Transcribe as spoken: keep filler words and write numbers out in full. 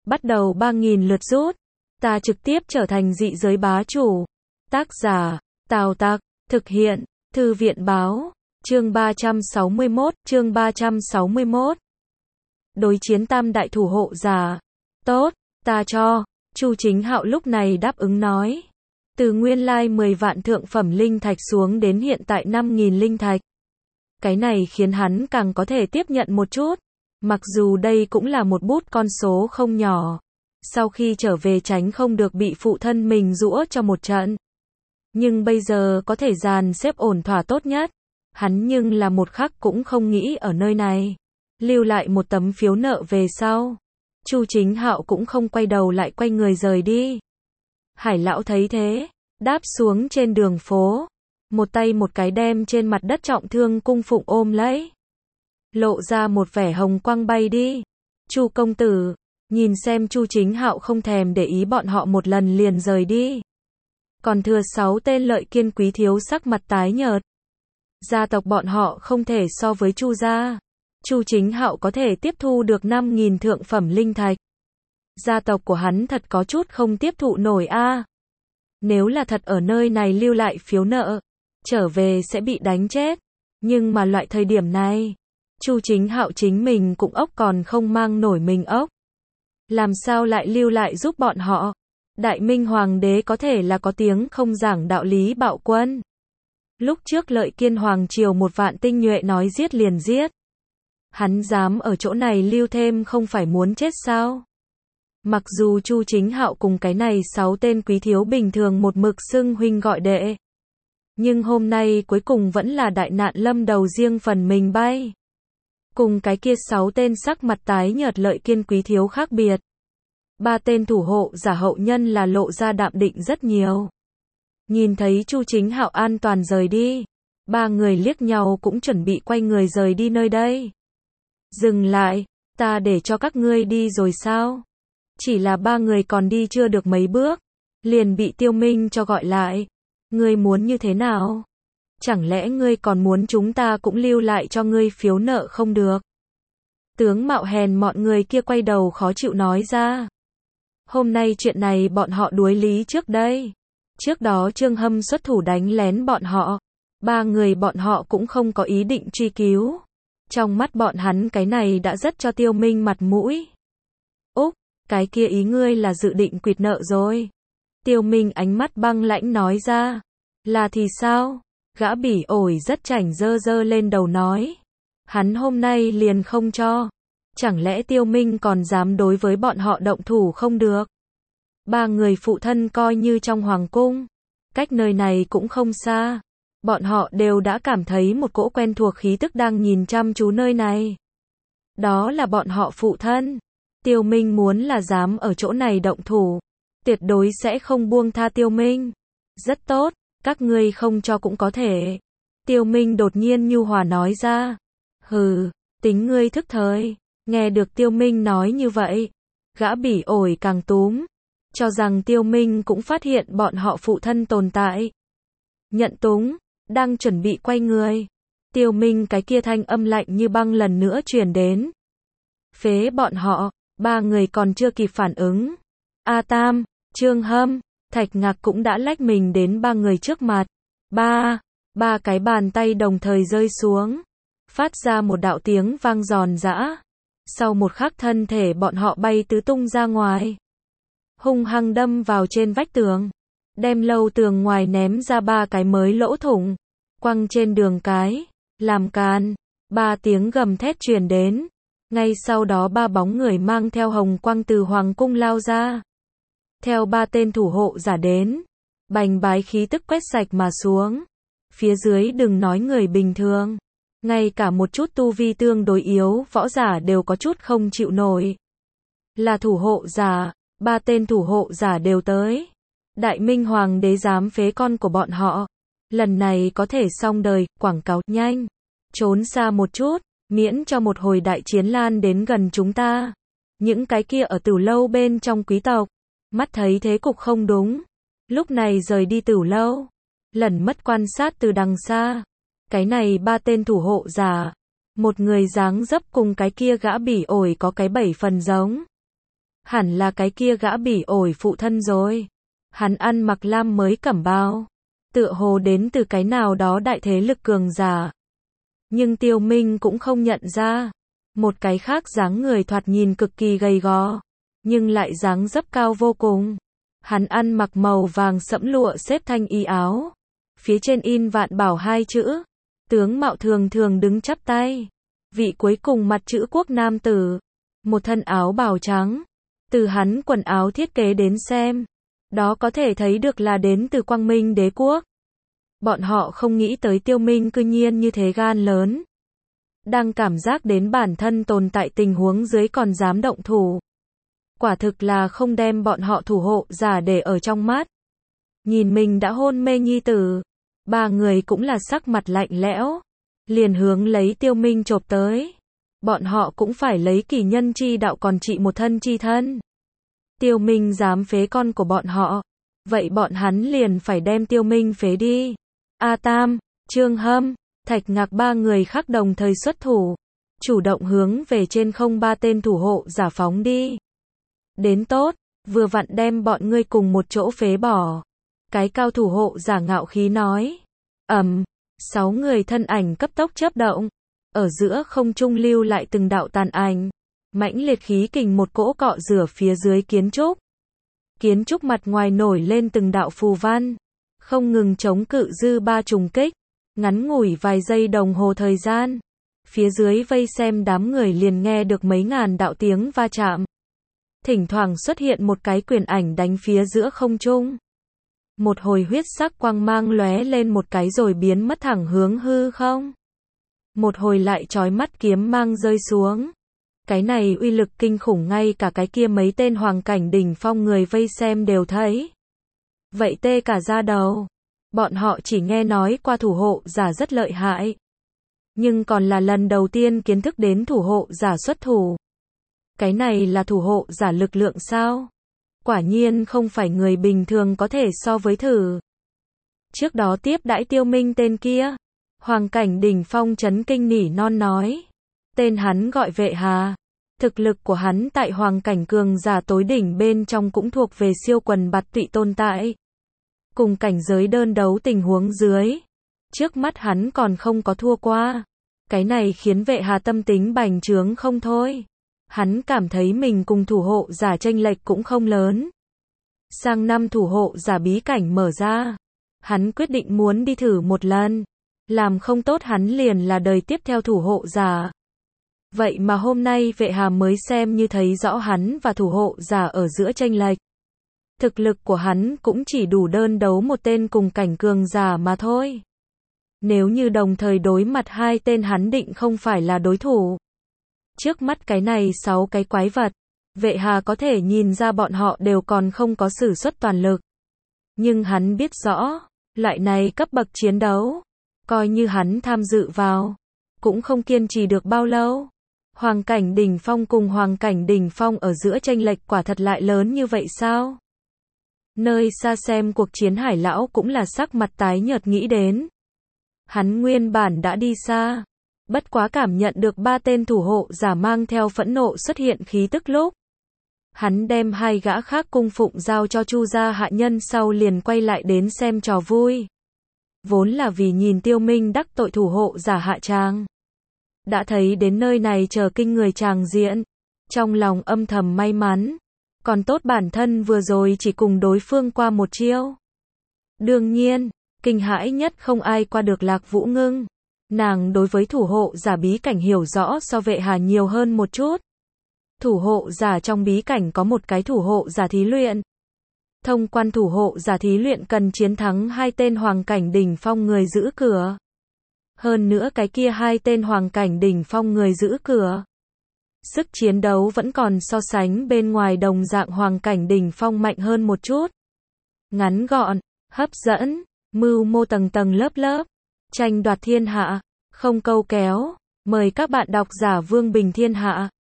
bắt đầu ba nghìn lượt rút. Ta trực tiếp trở thành dị giới bá chủ. Tác giả, Tào Tặc, thực hiện, Thư viện báo, chương ba trăm sáu mươi mốt, chương ba trăm sáu mươi mốt. Đối chiến tam đại thủ hộ giả. Tốt, ta cho. Chu Chính Hạo lúc này đáp ứng nói. Từ nguyên lai mười vạn thượng phẩm linh thạch xuống đến hiện tại năm nghìn linh thạch. Cái này khiến hắn càng có thể tiếp nhận một chút. Mặc dù đây cũng là một bút con số không nhỏ. Sau khi trở về tránh không được bị phụ thân mình giũa cho một trận. Nhưng bây giờ có thể dàn xếp ổn thỏa tốt nhất. Hắn nhưng là một khắc cũng không nghĩ ở nơi này. Lưu lại một tấm phiếu nợ về sau. Chu Chính Hạo cũng không quay đầu lại quay người rời đi. Hải lão thấy thế, đáp xuống trên đường phố. Một tay một cái đem trên mặt đất trọng thương cung phụng ôm lấy. Lộ ra một vẻ hồng quang bay đi. Chu công tử, nhìn xem Chu Chính Hạo không thèm để ý bọn họ một lần liền rời đi. Còn thừa sáu tên Lợi Kiên quý thiếu sắc mặt tái nhợt. Gia tộc bọn họ không thể so với Chu gia. Chu Chính Hạo có thể tiếp thu được năm nghìn thượng phẩm linh thạch. Gia tộc của hắn thật có chút không tiếp thụ nổi a. À. Nếu là thật ở nơi này lưu lại phiếu nợ, trở về sẽ bị đánh chết. Nhưng mà loại thời điểm này, Chu Chính Hạo chính mình cũng ốc còn không mang nổi mình ốc. Làm sao lại lưu lại giúp bọn họ? Đại Minh Hoàng đế có thể là có tiếng không giảng đạo lý bạo quân. Lúc trước Lợi Kiên Hoàng triều một vạn tinh nhuệ nói giết liền giết. Hắn dám ở chỗ này lưu thêm không phải muốn chết sao? Mặc dù Chu Chính Hạo cùng cái này sáu tên quý thiếu bình thường một mực xưng huynh gọi đệ. Nhưng hôm nay cuối cùng vẫn là đại nạn lâm đầu riêng phần mình bay. Cùng cái kia sáu tên sắc mặt tái nhợt Lợi Kiên quý thiếu khác biệt. Ba tên thủ hộ giả hậu nhân là lộ ra đạm định rất nhiều. Nhìn thấy Chu Chính Hạo an toàn rời đi. Ba người liếc nhau cũng chuẩn bị quay người rời đi nơi đây. Dừng lại, ta để cho các ngươi đi rồi sao? Chỉ là ba người còn đi chưa được mấy bước. Liền bị Tiêu Minh cho gọi lại. Ngươi muốn như thế nào? Chẳng lẽ ngươi còn muốn chúng ta cũng lưu lại cho ngươi phiếu nợ không được? Tướng mạo hèn mọn người kia quay đầu khó chịu nói ra. Hôm nay chuyện này bọn họ đuối lý trước đây. Trước đó Trương Hâm xuất thủ đánh lén bọn họ. Ba người bọn họ cũng không có ý định truy cứu. Trong mắt bọn hắn cái này đã rất cho Tiêu Minh mặt mũi. Úc, cái kia ý ngươi là dự định quỵt nợ rồi. Tiêu Minh ánh mắt băng lãnh nói ra. Là thì sao? Gã bỉ ổi rất chảnh dơ dơ lên đầu nói. Hắn hôm nay liền không cho. Chẳng lẽ Tiêu Minh còn dám đối với bọn họ động thủ không được? Ba người phụ thân coi như trong hoàng cung. Cách nơi này cũng không xa. Bọn họ đều đã cảm thấy một cỗ quen thuộc khí tức đang nhìn chăm chú nơi này. Đó là bọn họ phụ thân. Tiêu Minh muốn là dám ở chỗ này động thủ. Tuyệt đối sẽ không buông tha Tiêu Minh. Rất tốt, các ngươi không cho cũng có thể. Tiêu Minh đột nhiên nhu hòa nói ra. Hừ, tính ngươi thức thời. Nghe được Tiêu Minh nói như vậy. Gã bỉ ổi càng túm. Cho rằng Tiêu Minh cũng phát hiện bọn họ phụ thân tồn tại. Nhận túng, đang chuẩn bị quay người. Tiêu Minh cái kia thanh âm lạnh như băng lần nữa truyền đến. Phế bọn họ, ba người còn chưa kịp phản ứng. A Tam, Trương Hâm, Thạch Ngạc cũng đã lách mình đến ba người trước mặt. Ba, ba cái bàn tay đồng thời rơi xuống. Phát ra một đạo tiếng vang giòn giã. Sau một khắc thân thể bọn họ bay tứ tung ra ngoài. Hung hăng đâm vào trên vách tường. Đem lâu tường ngoài ném ra ba cái mới lỗ thủng. Quăng trên đường cái. Làm càn. Ba tiếng gầm thét truyền đến. Ngay sau đó ba bóng người mang theo hồng quang từ hoàng cung lao ra. Theo ba tên thủ hộ giả đến. Bành bái khí tức quét sạch mà xuống. Phía dưới đừng nói người bình thường. Ngay cả một chút tu vi tương đối yếu võ giả đều có chút không chịu nổi. Là thủ hộ giả. Ba tên thủ hộ giả đều tới. Đại Minh Hoàng đế dám phế con của bọn họ. Lần này có thể xong đời, quảng cáo nhanh. Trốn xa một chút, miễn cho một hồi đại chiến lan đến gần chúng ta. Những cái kia ở Tửu lâu bên trong quý tộc. Mắt thấy thế cục không đúng. Lúc này rời đi Tửu lâu. Lẩn mất quan sát từ đằng xa. Cái này ba tên thủ hộ giả. Một người dáng dấp cùng cái kia gã bỉ ổi có cái bảy phần giống. Hẳn là cái kia gã bỉ ổi phụ thân rồi. Hắn ăn mặc lam mới cẩm bào, tựa hồ đến từ cái nào đó đại thế lực cường giả. Nhưng Tiêu Minh cũng không nhận ra. Một cái khác dáng người thoạt nhìn cực kỳ gầy gò, nhưng lại dáng dấp cao vô cùng. Hắn ăn mặc màu vàng sẫm lụa xếp thanh y áo, phía trên in Vạn Bảo hai chữ. Tướng mạo thường thường đứng chắp tay. Vị cuối cùng mặt chữ quốc nam tử, một thân áo bào trắng. Từ hắn quần áo thiết kế đến xem, đó có thể thấy được là đến từ Quang Minh Đế quốc. Bọn họ không nghĩ tới Tiêu Minh cư nhiên như thế gan lớn. Đang cảm giác đến bản thân tồn tại tình huống dưới còn dám động thủ. Quả thực là không đem bọn họ thủ hộ giả để ở trong mắt. Nhìn mình đã hôn mê nhi tử, ba người cũng là sắc mặt lạnh lẽo, liền hướng lấy Tiêu Minh chộp tới. Bọn họ cũng phải lấy kỳ nhân chi đạo còn trị một thân chi thân. Tiêu Minh dám phế con của bọn họ, vậy bọn hắn liền phải đem Tiêu Minh phế đi. A Tam, Trương Hâm, Thạch Ngạc ba người khác đồng thời xuất thủ, chủ động hướng về trên không ba tên thủ hộ giả phóng đi. Đến tốt, vừa vặn đem bọn ngươi cùng một chỗ phế bỏ. Cái cao thủ hộ giả ngạo khí nói. Ầm, sáu người thân ảnh cấp tốc chớp động, ở giữa không trung lưu lại từng đạo tàn ảnh, mãnh liệt khí kình một cỗ cọ rửa phía dưới kiến trúc. Kiến trúc mặt ngoài nổi lên từng đạo phù văn, không ngừng chống cự dư ba trùng kích. Ngắn ngủi vài giây đồng hồ thời gian, phía dưới vây xem đám người liền nghe được mấy ngàn đạo tiếng va chạm. Thỉnh thoảng xuất hiện một cái quyền ảnh đánh phía giữa không trung. Một hồi huyết sắc quang mang lóe lên một cái rồi biến mất thẳng hướng hư không. Một hồi lại chói mắt kiếm mang rơi xuống. Cái này uy lực kinh khủng ngay cả cái kia mấy tên hoàng cảnh đỉnh phong người vây xem đều thấy. Vậy tê cả da đầu. Bọn họ chỉ nghe nói qua thủ hộ giả rất lợi hại, nhưng còn là lần đầu tiên kiến thức đến thủ hộ giả xuất thủ. Cái này là thủ hộ giả lực lượng sao? Quả nhiên không phải người bình thường có thể so với thử. Trước đó tiếp đãi Tiêu Minh tên kia, hoàng cảnh đỉnh phong chấn kinh nỉ non nói. Tên hắn gọi Vệ Hà. Thực lực của hắn tại hoàng cảnh cường giả tối đỉnh bên trong cũng thuộc về siêu quần bạt tụy tồn tại. Cùng cảnh giới đơn đấu tình huống dưới, trước mắt hắn còn không có thua qua. Cái này khiến Vệ Hà tâm tính bành trướng không thôi. Hắn cảm thấy mình cùng thủ hộ giả chênh lệch cũng không lớn. Sang năm thủ hộ giả bí cảnh mở ra, hắn quyết định muốn đi thử một lần. Làm không tốt hắn liền là đời tiếp theo thủ hộ giả. Vậy mà hôm nay Vệ Hà mới xem như thấy rõ hắn và thủ hộ giả ở giữa chênh lệch. Thực lực của hắn cũng chỉ đủ đơn đấu một tên cùng cảnh cường giả mà thôi. Nếu như đồng thời đối mặt hai tên hắn định không phải là đối thủ. Trước mắt cái này sáu cái quái vật, Vệ Hà có thể nhìn ra bọn họ đều còn không có sử xuất toàn lực. Nhưng hắn biết rõ, loại này cấp bậc chiến đấu, coi như hắn tham dự vào, cũng không kiên trì được bao lâu. Hoàng cảnh đỉnh phong cùng hoàng cảnh đỉnh phong ở giữa chênh lệch quả thật lại lớn như vậy sao? Nơi xa xem cuộc chiến Hải lão cũng là sắc mặt tái nhợt nghĩ đến. Hắn nguyên bản đã đi xa, bất quá cảm nhận được ba tên thủ hộ giả mang theo phẫn nộ xuất hiện khí tức lúc. Hắn đem hai gã khác cung phụng giao cho Chu gia hạ nhân sau liền quay lại đến xem trò vui. Vốn là vì nhìn Tiêu Minh đắc tội thủ hộ giả hạ tràng. Đã thấy đến nơi này chờ kinh người tràng diện, trong lòng âm thầm may mắn. Còn tốt bản thân vừa rồi chỉ cùng đối phương qua một chiêu. Đương nhiên, kinh hãi nhất không ai qua được Lạc Vũ Ngưng. Nàng đối với thủ hộ giả bí cảnh hiểu rõ so Vệ Hà nhiều hơn một chút. Thủ hộ giả trong bí cảnh có một cái thủ hộ giả thí luyện. Thông quan thủ hộ giả thí luyện cần chiến thắng hai tên hoàng cảnh đỉnh phong người giữ cửa. Hơn nữa cái kia hai tên hoàng cảnh đỉnh phong người giữ cửa. Sức chiến đấu vẫn còn so sánh bên ngoài đồng dạng hoàng cảnh đỉnh phong mạnh hơn một chút. Ngắn gọn, hấp dẫn, mưu mô tầng tầng lớp lớp, tranh đoạt thiên hạ, không câu kéo. Mời các bạn đọc giả Vương Bình Thiên Hạ.